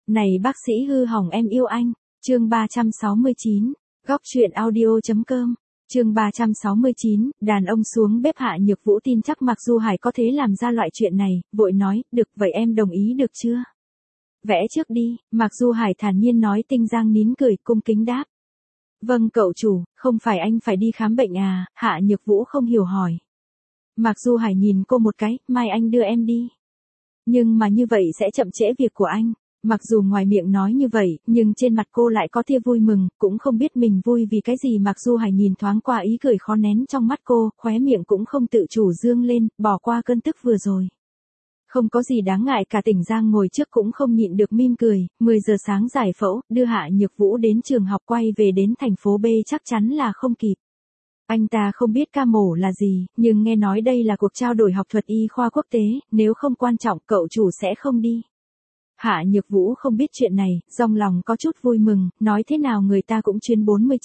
Này bác sĩ hư hỏng em yêu anh. Chương 369. Góc truyện audio.com. Chương 369, đàn ông xuống bếp. Hạ Nhược Vũ tin chắc Mạc Du Hải có thể làm ra loại chuyện này, vội nói, được, vậy em đồng ý được chưa? Vẽ trước đi, Mạc Du Hải thản nhiên nói. Tinh Giang nín cười, cung kính đáp. Vâng cậu chủ, không phải anh phải đi khám bệnh à? Hạ Nhược Vũ không hiểu hỏi. Mạc Du Hải nhìn cô một cái, mai anh đưa em đi. Nhưng mà như vậy sẽ chậm trễ việc của anh. Mặc dù ngoài miệng nói như vậy, nhưng trên mặt cô lại có tia vui mừng, cũng không biết mình vui vì cái gì. Mạc Du Hải nhìn thoáng qua ý cười khó nén trong mắt cô, khóe miệng cũng không tự chủ dương lên, bỏ qua cơn tức vừa rồi. Không có gì đáng ngại cả. Tỉnh Giang ngồi trước cũng không nhịn được mỉm cười. 10 giờ sáng giải phẫu, đưa Hạ Nhược Vũ đến trường học, quay về đến thành phố B chắc chắn là không kịp. Anh ta không biết ca mổ là gì, nhưng nghe nói đây là cuộc trao đổi học thuật y khoa quốc tế, nếu không quan trọng cậu chủ sẽ không đi. Hạ Nhược Vũ không biết chuyện này, trong lòng có chút vui mừng, nói thế nào người ta cũng chuyên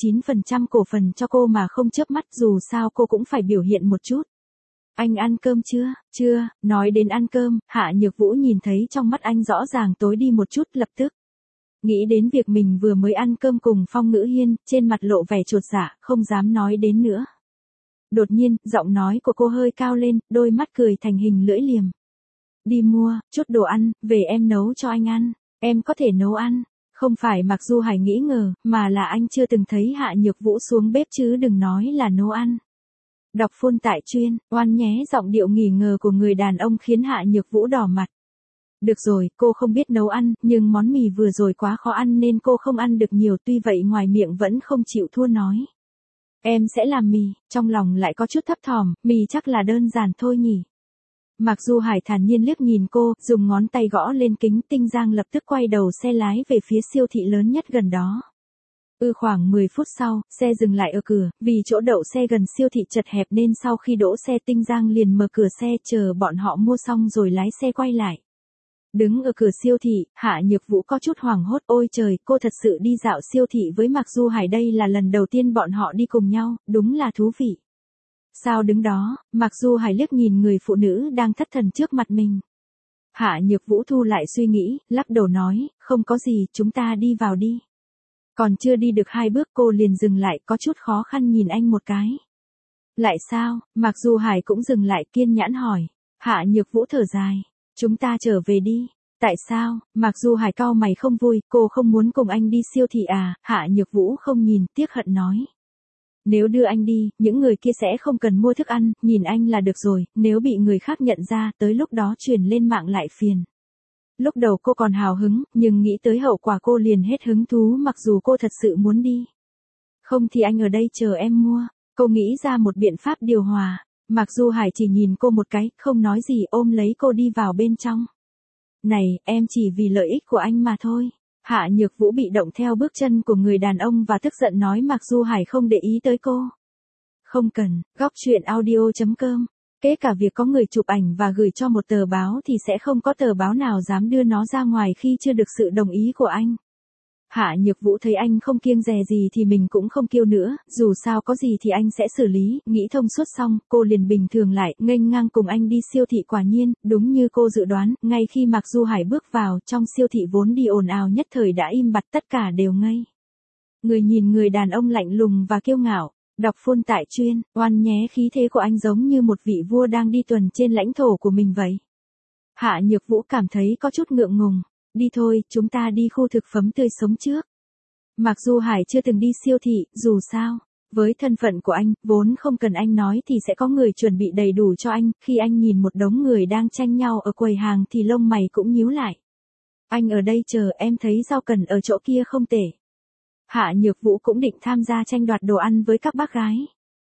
49% cổ phần cho cô mà không chớp mắt, dù sao cô cũng phải biểu hiện một chút. Anh ăn cơm chưa? Chưa. Nói đến ăn cơm, Hạ Nhược Vũ nhìn thấy trong mắt anh rõ ràng tối đi một chút, lập tức nghĩ đến việc mình vừa mới ăn cơm cùng Phong Ngữ Hiên, trên mặt lộ vẻ chột dạ, không dám nói đến nữa. Đột nhiên, giọng nói của cô hơi cao lên, đôi mắt cười thành hình lưỡi liềm. Đi mua chút đồ ăn, về em nấu cho anh ăn. Em có thể nấu ăn. Không phải Mạc Du Hải nghĩ ngờ, mà là anh chưa từng thấy Hạ Nhược Vũ xuống bếp chứ đừng nói là nấu ăn. Đọc phôn tại chuyên, oan nhé. Giọng điệu nghi ngờ của người đàn ông khiến Hạ Nhược Vũ đỏ mặt. Được rồi, cô không biết nấu ăn, nhưng món mì vừa rồi quá khó ăn nên cô không ăn được nhiều, tuy vậy ngoài miệng vẫn không chịu thua nói. Em sẽ làm mì, trong lòng lại có chút thấp thỏm, mì chắc là đơn giản thôi nhỉ. Mạc Du Hải thản nhiên liếc nhìn cô, dùng ngón tay gõ lên kính. Tinh Giang lập tức quay đầu xe lái về phía siêu thị lớn nhất gần đó. Khoảng 10 phút sau, xe dừng lại ở cửa, vì chỗ đậu xe gần siêu thị chật hẹp nên sau khi đỗ xe Tinh Giang liền mở cửa xe chờ bọn họ mua xong rồi lái xe quay lại. Đứng ở cửa siêu thị, Hạ Nhược Vũ có chút hoảng hốt. Ôi trời, cô thật sự đi dạo siêu thị với Mạc Du Hải, đây là lần đầu tiên bọn họ đi cùng nhau, đúng là thú vị. Sao đứng đó, Mạc Du Hải liếc nhìn người phụ nữ đang thất thần trước mặt mình. Hạ Nhược Vũ thu lại suy nghĩ, lắc đầu nói, không có gì, chúng ta đi vào đi. Còn chưa đi được 2 bước cô liền dừng lại, có chút khó khăn nhìn anh một cái. Lại sao? Mạc Du Hải cũng dừng lại, kiên nhẫn hỏi. Hạ Nhược Vũ thở dài. Chúng ta trở về đi. Tại sao? Mạc Du Hải cau mày không vui, cô không muốn cùng anh đi siêu thị à? Hạ Nhược Vũ không nhìn, tiếc hận nói. Nếu đưa anh đi, những người kia sẽ không cần mua thức ăn, nhìn anh là được rồi, nếu bị người khác nhận ra, tới lúc đó truyền lên mạng lại phiền. Lúc đầu cô còn hào hứng, nhưng nghĩ tới hậu quả cô liền hết hứng thú, mặc dù cô thật sự muốn đi. Không thì anh ở đây chờ em mua. Cô nghĩ ra một biện pháp điều hòa. Mạc Du Hải chỉ nhìn cô một cái, không nói gì, ôm lấy cô đi vào bên trong. Này, em chỉ vì lợi ích của anh mà thôi. Hạ Nhược Vũ bị động theo bước chân của người đàn ông và tức giận nói. Mạc Du Hải không để ý tới cô. Không cần. Góc truyện audio.com. Kể cả việc có người chụp ảnh và gửi cho một tờ báo thì sẽ không có tờ báo nào dám đưa nó ra ngoài khi chưa được sự đồng ý của anh. Hạ Nhược Vũ thấy anh không kiêng dè gì thì mình cũng không kiêu nữa, dù sao có gì thì anh sẽ xử lý. Nghĩ thông suốt xong, cô liền bình thường lại, nghênh ngang cùng anh đi siêu thị. Quả nhiên, đúng như cô dự đoán, ngay khi Mạc Du Hải bước vào, trong siêu thị vốn đi ồn ào nhất thời đã im bặt, tất cả đều ngây. Người nhìn người đàn ông lạnh lùng và kiêu ngạo. Đọc phôn tại chuyên, oan nhé. Khí thế của anh giống như một vị vua đang đi tuần trên lãnh thổ của mình vậy. Hạ Nhược Vũ cảm thấy có chút ngượng ngùng. Đi thôi, chúng ta đi khu thực phẩm tươi sống trước. Mạc Du Hải chưa từng đi siêu thị, dù sao, với thân phận của anh, vốn không cần anh nói thì sẽ có người chuẩn bị đầy đủ cho anh. Khi anh nhìn một đống người đang tranh nhau ở quầy hàng thì lông mày cũng nhíu lại. Anh ở đây chờ, em thấy rau cần ở chỗ kia không tệ. Hạ Nhược Vũ cũng định tham gia tranh đoạt đồ ăn với các bác gái.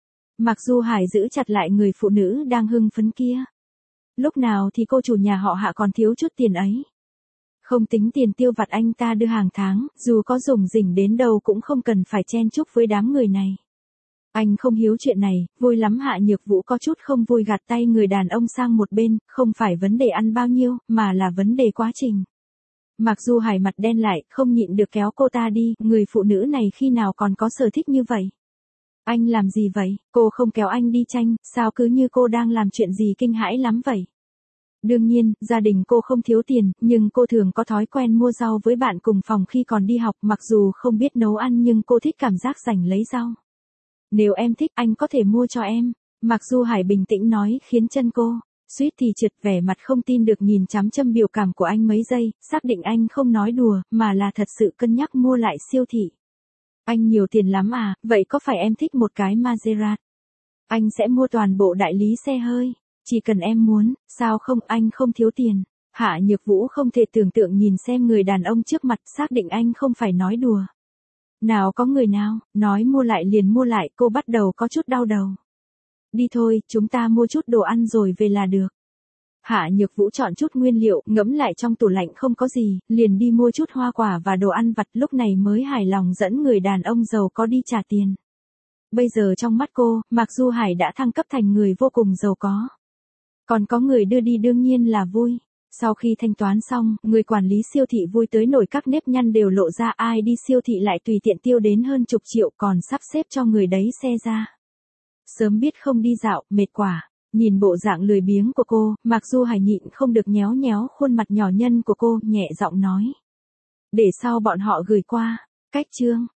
Mạc Du Hải giữ chặt lại người phụ nữ đang hưng phấn kia. Lúc nào thì cô chủ nhà họ Hạ còn thiếu chút tiền ấy. Không tính tiền tiêu vặt anh ta đưa hàng tháng, dù có rủng rỉnh đến đâu cũng không cần phải chen chúc với đám người này. Anh không hiếu chuyện này, vui lắm. Hạ Nhược Vũ có chút không vui gạt tay người đàn ông sang một bên, không phải vấn đề ăn bao nhiêu, mà là vấn đề quá trình. Mạc Du Hải mặt đen lại, không nhịn được kéo cô ta đi, người phụ nữ này khi nào còn có sở thích như vậy. Anh làm gì vậy? Cô không kéo anh đi tranh, sao cứ như cô đang làm chuyện gì kinh hãi lắm vậy? Đương nhiên, gia đình cô không thiếu tiền, nhưng cô thường có thói quen mua rau với bạn cùng phòng khi còn đi học, mặc dù không biết nấu ăn nhưng cô thích cảm giác rảnh lấy rau. Nếu em thích, anh có thể mua cho em. Mạc Du Hải bình tĩnh nói, khiến chân cô suýt thì trượt, vẻ mặt không tin được nhìn chằm chằm biểu cảm của anh mấy giây, xác định anh không nói đùa, mà là thật sự cân nhắc mua lại siêu thị. Anh nhiều tiền lắm à, vậy có phải em thích một cái Maserati? Anh sẽ mua toàn bộ đại lý xe hơi. Chỉ cần em muốn, sao không, anh không thiếu tiền. Hạ Nhược Vũ không thể tưởng tượng nhìn xem người đàn ông trước mặt, xác định anh không phải nói đùa. Nào có người nào, nói mua lại liền mua lại, cô bắt đầu có chút đau đầu. Đi thôi, chúng ta mua chút đồ ăn rồi về là được. Hạ Nhược Vũ chọn chút nguyên liệu, ngẫm lại trong tủ lạnh không có gì, liền đi mua chút hoa quả và đồ ăn vặt, lúc này mới hài lòng dẫn người đàn ông giàu có đi trả tiền. Bây giờ trong mắt cô, Mạc Du Hải đã thăng cấp thành người vô cùng giàu có. Còn có người đưa đi đương nhiên là vui. Sau khi thanh toán xong, người quản lý siêu thị vui tới nổi các nếp nhăn đều lộ ra, ai đi siêu thị lại tùy tiện tiêu đến hơn chục triệu còn sắp xếp cho người đấy xe ra. Sớm biết không đi dạo, mệt quả. Nhìn bộ dạng lười biếng của cô, Mạc Du Hải nhịn không được nhéo nhéo khuôn mặt nhỏ nhân của cô, nhẹ giọng nói. Để sau bọn họ gửi qua. Cách chương.